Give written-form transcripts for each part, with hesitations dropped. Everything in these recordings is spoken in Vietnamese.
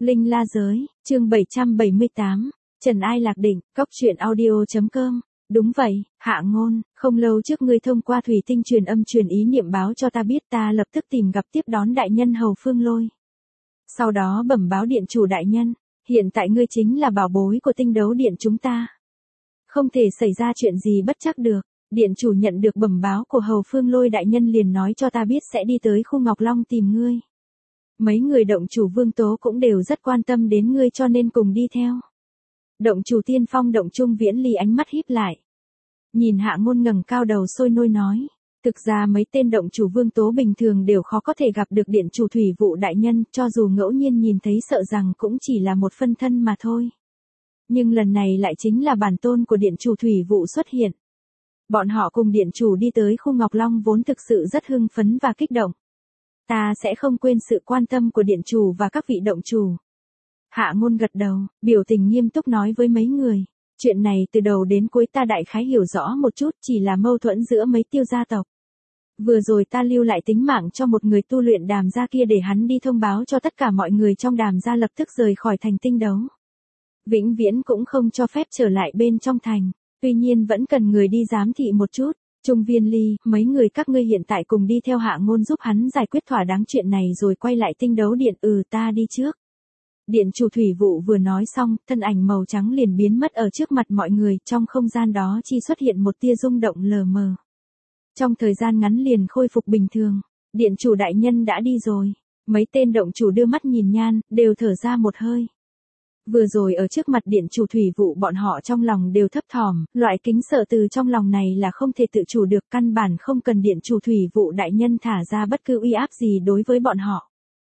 Linh La Giới, chương 778, Trần Ai Lạc Định, Cóc Truyện Audio.com. Đúng vậy, Hạ Ngôn, không lâu trước ngươi thông qua thủy tinh truyền âm truyền ý niệm báo cho ta biết, ta lập tức tìm gặp tiếp đón đại nhân Hầu Phương Lôi. Sau đó bẩm báo điện chủ đại nhân, hiện tại ngươi chính là bảo bối của tinh đấu điện chúng ta. Không thể xảy ra chuyện gì bất trắc được. Điện chủ nhận được bẩm báo của Hầu Phương Lôi đại nhân liền nói cho ta biết sẽ đi tới khu Ngọc Long tìm ngươi. Mấy người động chủ Vương Tố cũng đều rất quan tâm đến ngươi cho nên cùng đi theo. Động chủ Tiên Phong động Trung Viễn Ly ánh mắt híp lại. Nhìn Hạ Ngôn ngẩng cao đầu sôi nôi nói. Thực ra mấy tên động chủ Vương Tố bình thường đều khó có thể gặp được điện chủ thủy vụ đại nhân, cho dù ngẫu nhiên nhìn thấy sợ rằng cũng chỉ là một phân thân mà thôi. Nhưng lần này lại chính là bản tôn của điện chủ thủy vụ xuất hiện. Bọn họ cùng điện chủ đi tới khu Ngọc Long vốn thực sự rất hưng phấn và kích động. Ta sẽ không quên sự quan tâm của điện chủ và các vị động chủ. Hạ Ngôn gật đầu, biểu tình nghiêm túc nói với mấy người. Chuyện này từ đầu đến cuối ta đại khái hiểu rõ một chút, chỉ là mâu thuẫn giữa mấy tiêu gia tộc. Vừa rồi ta lưu lại tính mạng cho một người tu luyện Đàm gia kia để hắn đi thông báo cho tất cả mọi người trong Đàm gia lập tức rời khỏi thành tinh đấu. Vĩnh viễn cũng không cho phép trở lại bên trong thành. Tuy nhiên vẫn cần người đi giám thị một chút. Trung Viên Ly, mấy người các ngươi hiện tại cùng đi theo Hạ Ngôn giúp hắn giải quyết thỏa đáng chuyện này rồi quay lại tinh đấu điện. Ta đi trước. Điện chủ thủy vụ vừa nói xong, thân ảnh màu trắng liền biến mất ở trước mặt mọi người, trong không gian đó chỉ xuất hiện một tia rung động lờ mờ. Trong thời gian ngắn liền khôi phục bình thường, điện chủ đại nhân đã đi rồi. Mấy tên động chủ đưa mắt nhìn nhan, đều thở ra một hơi. Vừa rồi ở trước mặt điện chủ thủy vụ bọn họ trong lòng đều thấp thỏm, loại kính sợ từ trong lòng này là không thể tự chủ được, căn bản không cần điện chủ thủy vụ đại nhân thả ra bất cứ uy áp gì đối với bọn họ.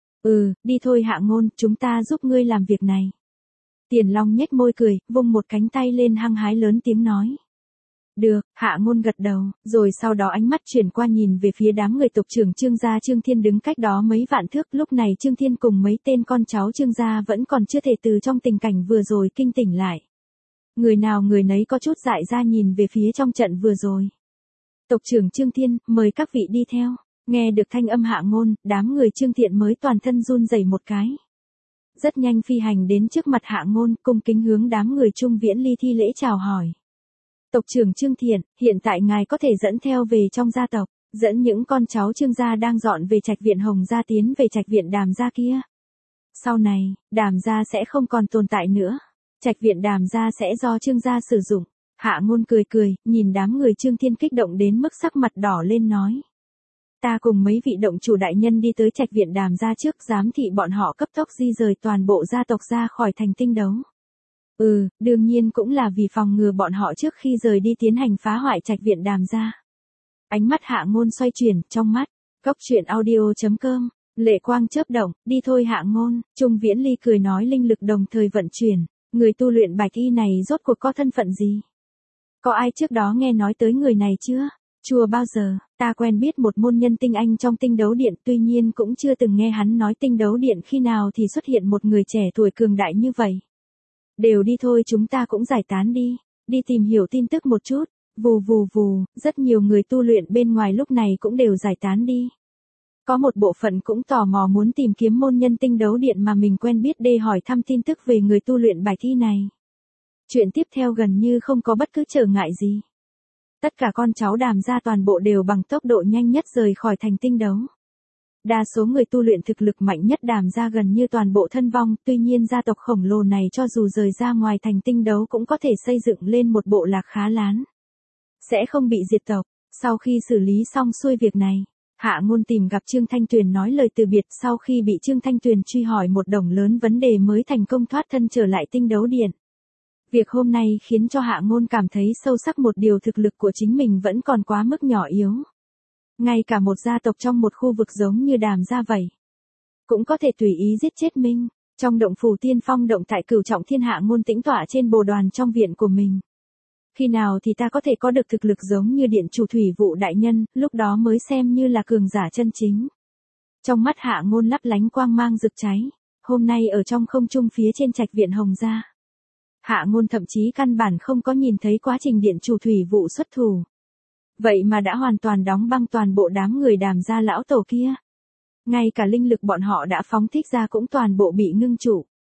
Đi thôi Hạ Ngôn, chúng ta giúp ngươi làm việc này. Tiền Long nhếch môi cười, vung một cánh tay lên hăng hái lớn tiếng nói. Được, Hạ Ngôn gật đầu, rồi sau đó ánh mắt chuyển qua nhìn về phía đám người tộc trưởng Trương gia Trương Thiên đứng cách đó mấy vạn thước. Lúc này Trương Thiên cùng mấy tên con cháu Trương gia vẫn còn chưa thể từ trong tình cảnh vừa rồi kinh tỉnh lại. Người nào người nấy có chút dại ra nhìn về phía trong trận vừa rồi. Tộc trưởng Trương Thiên, mời các vị đi theo. Nghe được thanh âm Hạ Ngôn, đám người Trương Thiện mới toàn thân run rẩy một cái. Rất nhanh phi hành đến trước mặt Hạ Ngôn, cung kính hướng đám người Trung Viễn Ly thi lễ chào hỏi. Tộc trưởng Trương Thiện, hiện tại ngài có thể dẫn theo về trong gia tộc, dẫn những con cháu Trương gia đang dọn về trạch viện Hồng gia tiến về trạch viện Đàm gia kia. Sau này, Đàm gia sẽ không còn tồn tại nữa. Trạch viện Đàm gia sẽ do Trương gia sử dụng. Hạ Ngôn cười cười, nhìn đám người Trương Thiên kích động đến mức sắc mặt đỏ lên nói. Ta cùng mấy vị động chủ đại nhân đi tới trạch viện Đàm gia trước, giám thị bọn họ cấp tốc di rời toàn bộ gia tộc ra khỏi thành tinh đấu. Đương nhiên cũng là vì phòng ngừa bọn họ trước khi rời đi tiến hành phá hoại trạch viện Đàm gia. Ánh mắt Hạ Ngôn xoay chuyển, trong mắt, Cóc Truyện Audio.com, lệ quang chớp động, đi thôi Hạ Ngôn, Trung Viễn Ly cười nói linh lực đồng thời vận chuyển, người tu luyện bạch y này rốt cuộc có thân phận gì? Có ai trước đó nghe nói tới người này chưa? Chưa bao giờ, ta quen biết một môn nhân tinh anh trong tinh đấu điện, tuy nhiên cũng chưa từng nghe hắn nói tinh đấu điện khi nào thì xuất hiện một người trẻ tuổi cường đại như vậy. Đều đi thôi, chúng ta cũng giải tán đi tìm hiểu tin tức một chút. Vù vù vù, rất nhiều người tu luyện bên ngoài lúc này cũng đều giải tán đi. Có một bộ phận cũng tò mò muốn tìm kiếm môn nhân tinh đấu điện mà mình quen biết để hỏi thăm tin tức về người tu luyện bài thi này. Chuyện tiếp theo gần như không có bất cứ trở ngại gì. Tất cả con cháu Đàm gia toàn bộ đều bằng tốc độ nhanh nhất rời khỏi thành tinh đấu. Đa số người tu luyện thực lực mạnh nhất Đàm gia gần như toàn bộ thân vong, tuy nhiên gia tộc khổng lồ này cho dù rời ra ngoài thành tinh đấu cũng có thể xây dựng lên một bộ lạc khá lớn. Sẽ không bị diệt tộc. Sau khi xử lý xong xuôi việc này, Hạ Ngôn tìm gặp Trương Thanh Tuyền nói lời từ biệt. Sau khi bị Trương Thanh Tuyền truy hỏi một đống lớn vấn đề mới thành công thoát thân trở lại tinh đấu điện. Việc hôm nay khiến cho Hạ Ngôn cảm thấy sâu sắc một điều, thực lực của chính mình vẫn còn quá mức nhỏ yếu. Ngay cả một gia tộc trong một khu vực giống như Đàm gia vậy, cũng có thể tùy ý giết chết mình. Trong động phủ Tiên Phong động tại Cửu Trọng Thiên, Hạ Ngôn tĩnh tọa trên bồ đoàn trong viện của mình. Khi nào thì ta có thể có được thực lực giống như điện chủ thủy vụ đại nhân, lúc đó mới xem như là cường giả chân chính. Trong mắt Hạ Ngôn lấp lánh quang mang rực cháy. Hôm nay ở trong không trung phía trên trạch viện Hồng gia, Hạ Ngôn thậm chí căn bản không có nhìn thấy quá trình điện chủ thủy vụ xuất thủ. Vậy mà đã hoàn toàn đóng băng toàn bộ đám người Đàm gia lão tổ kia. Ngay cả linh lực bọn họ đã phóng thích ra cũng toàn bộ bị ngưng trụ.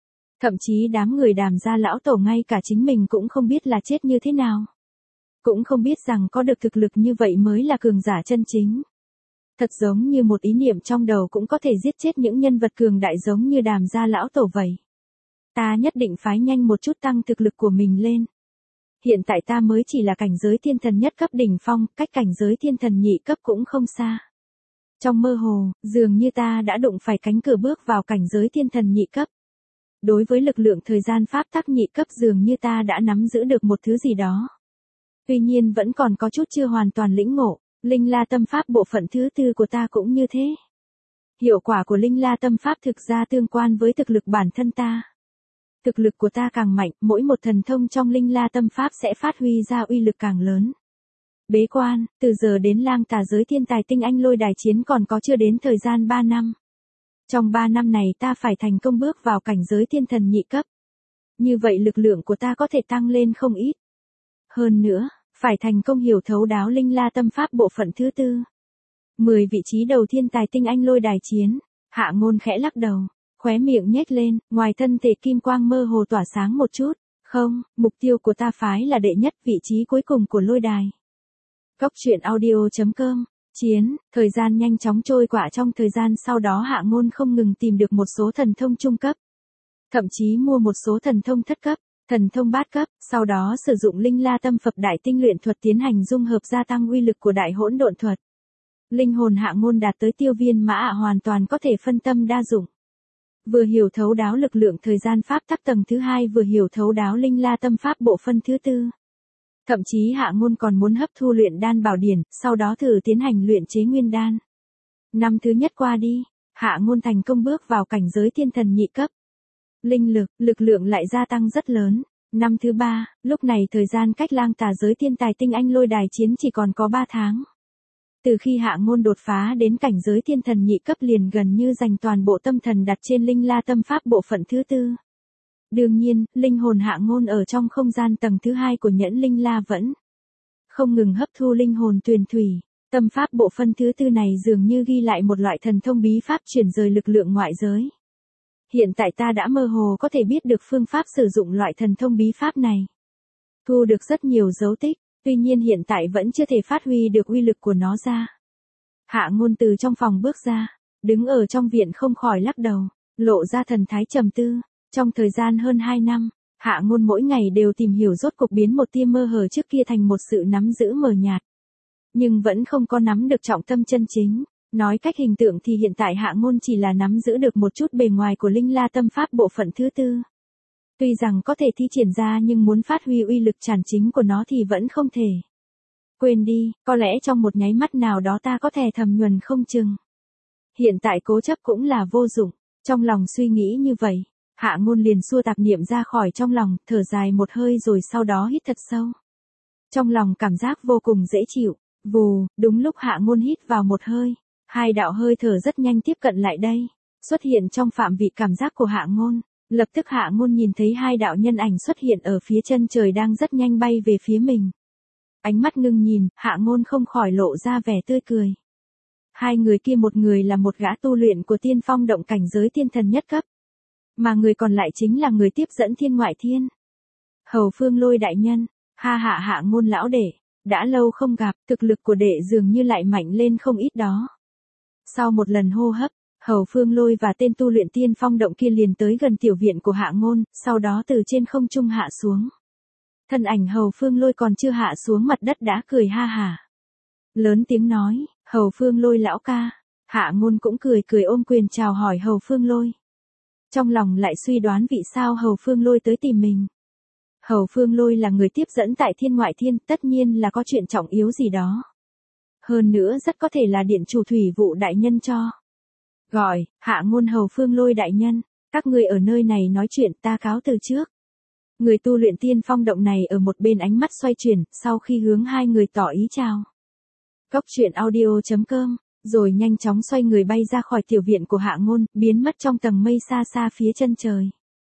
Thậm chí đám người Đàm gia lão tổ ngay cả chính mình cũng không biết là chết như thế nào. Cũng không biết rằng có được thực lực như vậy mới là cường giả chân chính. Thật giống như một ý niệm trong đầu cũng có thể giết chết những nhân vật cường đại giống như Đàm gia lão tổ vậy. Ta nhất định phải nhanh một chút tăng thực lực của mình lên. Hiện tại ta mới chỉ là cảnh giới thiên thần nhất cấp đỉnh phong, cách cảnh giới thiên thần nhị cấp cũng không xa. Trong mơ hồ, dường như ta đã đụng phải cánh cửa bước vào cảnh giới thiên thần nhị cấp. Đối với lực lượng thời gian pháp tắc nhị cấp dường như ta đã nắm giữ được một thứ gì đó. Tuy nhiên vẫn còn có chút chưa hoàn toàn lĩnh ngộ, Linh La Tâm Pháp bộ phận thứ tư của ta cũng như thế. Hiệu quả của Linh La Tâm Pháp thực ra tương quan với thực lực bản thân ta. Thực lực của ta càng mạnh, mỗi một thần thông trong Linh La Tâm Pháp sẽ phát huy ra uy lực càng lớn. Bế quan, từ giờ đến lang tà giới thiên tài tinh anh lôi đài chiến còn có chưa đến thời gian 3 năm. Trong 3 năm này ta phải thành công bước vào cảnh giới thiên thần nhị cấp. Như vậy lực lượng của ta có thể tăng lên không ít. Hơn nữa, phải thành công hiểu thấu đáo Linh La Tâm Pháp bộ phận thứ tư. 10 vị trí đầu thiên tài tinh anh lôi đài chiến, Hạ Ngôn khẽ lắc đầu, khóe miệng nhếch lên, ngoài thân thể kim quang mơ hồ tỏa sáng một chút. Không, mục tiêu của ta phái là đệ nhất, vị trí cuối cùng của lôi đài. Cốc truyện audio.com. Chiến, thời gian nhanh chóng trôi qua, trong thời gian sau đó Hạ Ngôn không ngừng tìm được một số thần thông trung cấp. Thậm chí mua một số thần thông thất cấp, thần thông bát cấp, sau đó sử dụng Linh La Tâm Phập Đại Tinh Luyện Thuật tiến hành dung hợp gia tăng uy lực của Đại Hỗn Độn Thuật. Linh hồn Hạ Ngôn đạt tới tiêu viên mã hoàn toàn có thể phân tâm đa dụng. Vừa hiểu thấu đáo lực lượng thời gian pháp tắc tầng thứ 2, vừa hiểu thấu đáo Linh La Tâm Pháp bộ phân thứ tư. Thậm chí Hạ Ngôn còn muốn hấp thu luyện đan bảo điển, sau đó thử tiến hành luyện chế nguyên đan. Năm thứ nhất qua đi, Hạ Ngôn thành công bước vào cảnh giới thiên thần nhị cấp. Linh lực lượng lại gia tăng rất lớn. Năm thứ ba, lúc này thời gian cách lang tà giới thiên tài tinh anh lôi đài chiến chỉ còn có 3 tháng. Từ khi Hạ Ngôn đột phá đến cảnh giới thiên thần nhị cấp liền gần như dành toàn bộ tâm thần đặt trên Linh La Tâm Pháp bộ phận thứ tư. Đương nhiên, linh hồn Hạ Ngôn ở trong không gian tầng thứ 2 của nhẫn Linh La vẫn không ngừng hấp thu linh hồn tuyền thủy. Tâm pháp bộ phân thứ tư này dường như ghi lại một loại thần thông bí pháp chuyển rời lực lượng ngoại giới. Hiện tại ta đã mơ hồ có thể biết được phương pháp sử dụng loại thần thông bí pháp này. Thu được rất nhiều dấu tích, tuy nhiên hiện tại vẫn chưa thể phát huy được uy lực của nó ra. Hạ Ngôn từ trong phòng bước ra, đứng ở trong viện không khỏi lắc đầu, lộ ra thần thái trầm tư. Trong thời gian hơn 2 năm, Hạ Ngôn mỗi ngày đều tìm hiểu rốt cuộc biến một tia mơ hồ trước kia thành một sự nắm giữ mờ nhạt. Nhưng vẫn không có nắm được trọng tâm chân chính. Nói cách hình tượng thì hiện tại Hạ Ngôn chỉ là nắm giữ được một chút bề ngoài của Linh La Tâm Pháp bộ phận thứ tư. Tuy rằng có thể thi triển ra nhưng muốn phát huy uy lực tràn chính của nó thì vẫn không thể. Quên đi, có lẽ trong một nháy mắt nào đó ta có thể thầm nhuần không chừng. Hiện tại cố chấp cũng là vô dụng. Trong lòng suy nghĩ như vậy, Hạ Ngôn liền xua tạp niệm ra khỏi trong lòng, thở dài một hơi rồi sau đó hít thật sâu. Trong lòng cảm giác vô cùng dễ chịu. Vù, đúng lúc Hạ Ngôn hít vào một hơi, hai đạo hơi thở rất nhanh tiếp cận lại đây, xuất hiện trong phạm vi cảm giác của Hạ Ngôn. Lập tức Hạ Ngôn nhìn thấy hai đạo nhân ảnh xuất hiện ở phía chân trời đang rất nhanh bay về phía mình. Ánh mắt ngưng nhìn, Hạ Ngôn không khỏi lộ ra vẻ tươi cười. Hai người kia, một người là một gã tu luyện của Tiên Phong động cảnh giới thiên thần nhất cấp, mà người còn lại chính là người tiếp dẫn Thiên Ngoại Thiên. Hầu Phương Lôi đại nhân, Hạ Ngôn lão đệ, đã lâu không gặp, thực lực của đệ dường như lại mạnh lên không ít đó. Sau một lần hô hấp, Hầu Phương Lôi và tên tu luyện Tiên Phong động kia liền tới gần tiểu viện của Hạ Ngôn, sau đó từ trên không trung hạ xuống. Thân ảnh Hầu Phương Lôi còn chưa hạ xuống mặt đất đã cười ha hả. Lớn tiếng nói, Hầu Phương Lôi lão ca. Hạ Ngôn cũng cười ôm quyền chào hỏi Hầu Phương Lôi. Trong lòng lại suy đoán vì sao Hầu Phương Lôi tới tìm mình. Hầu Phương Lôi là người tiếp dẫn tại Thiên Ngoại Thiên, tất nhiên là có chuyện trọng yếu gì đó. Hơn nữa rất có thể là điện chủ thủy vụ đại nhân cho. Gọi, Hạ Ngôn Hầu Phương Lôi đại nhân, các ngươi ở nơi này nói chuyện, ta cáo từ trước. Người tu luyện Tiên Phong động này ở một bên ánh mắt xoay chuyển, sau khi hướng hai người tỏ ý chào. Cốc truyện audio.com, rồi nhanh chóng xoay người bay ra khỏi tiểu viện của Hạ Ngôn, biến mất trong tầng mây xa xa phía chân trời.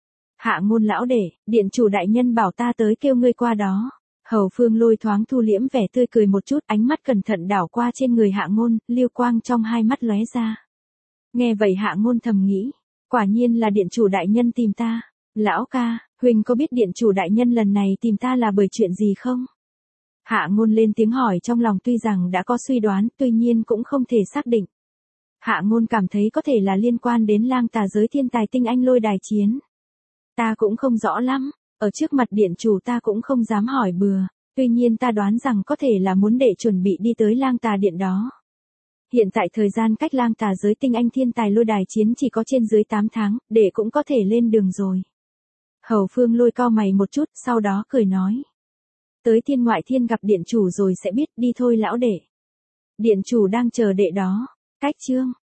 Hạ Ngôn lão đệ, điện chủ đại nhân bảo ta tới kêu ngươi qua đó. Hầu Phương Lôi thoáng thu liễm vẻ tươi cười một chút, ánh mắt cẩn thận đảo qua trên người Hạ Ngôn, lưu quang trong hai mắt lóe ra. Nghe vậy Hạ Ngôn thầm nghĩ, quả nhiên là điện chủ đại nhân tìm ta. Lão ca, huynh có biết điện chủ đại nhân lần này tìm ta là bởi chuyện gì không? Hạ Ngôn lên tiếng hỏi, trong lòng tuy rằng đã có suy đoán, tuy nhiên cũng không thể xác định. Hạ Ngôn cảm thấy có thể là liên quan đến lang tà giới thiên tài tinh anh lôi đài chiến. Ta cũng không rõ lắm, ở trước mặt điện chủ ta cũng không dám hỏi bừa, tuy nhiên ta đoán rằng có thể là muốn để chuẩn bị đi tới lang tà điện đó. Hiện tại thời gian cách lang tà giới tinh anh thiên tài lôi đài chiến chỉ có trên dưới 8 tháng, để cũng có thể lên đường rồi. Hầu Phương Lôi cau mày một chút, sau đó cười nói. Tới thiên ngoại thiên gặp điện chủ rồi sẽ biết, đi thôi lão đệ. Điện chủ đang chờ đệ đó. Cách chương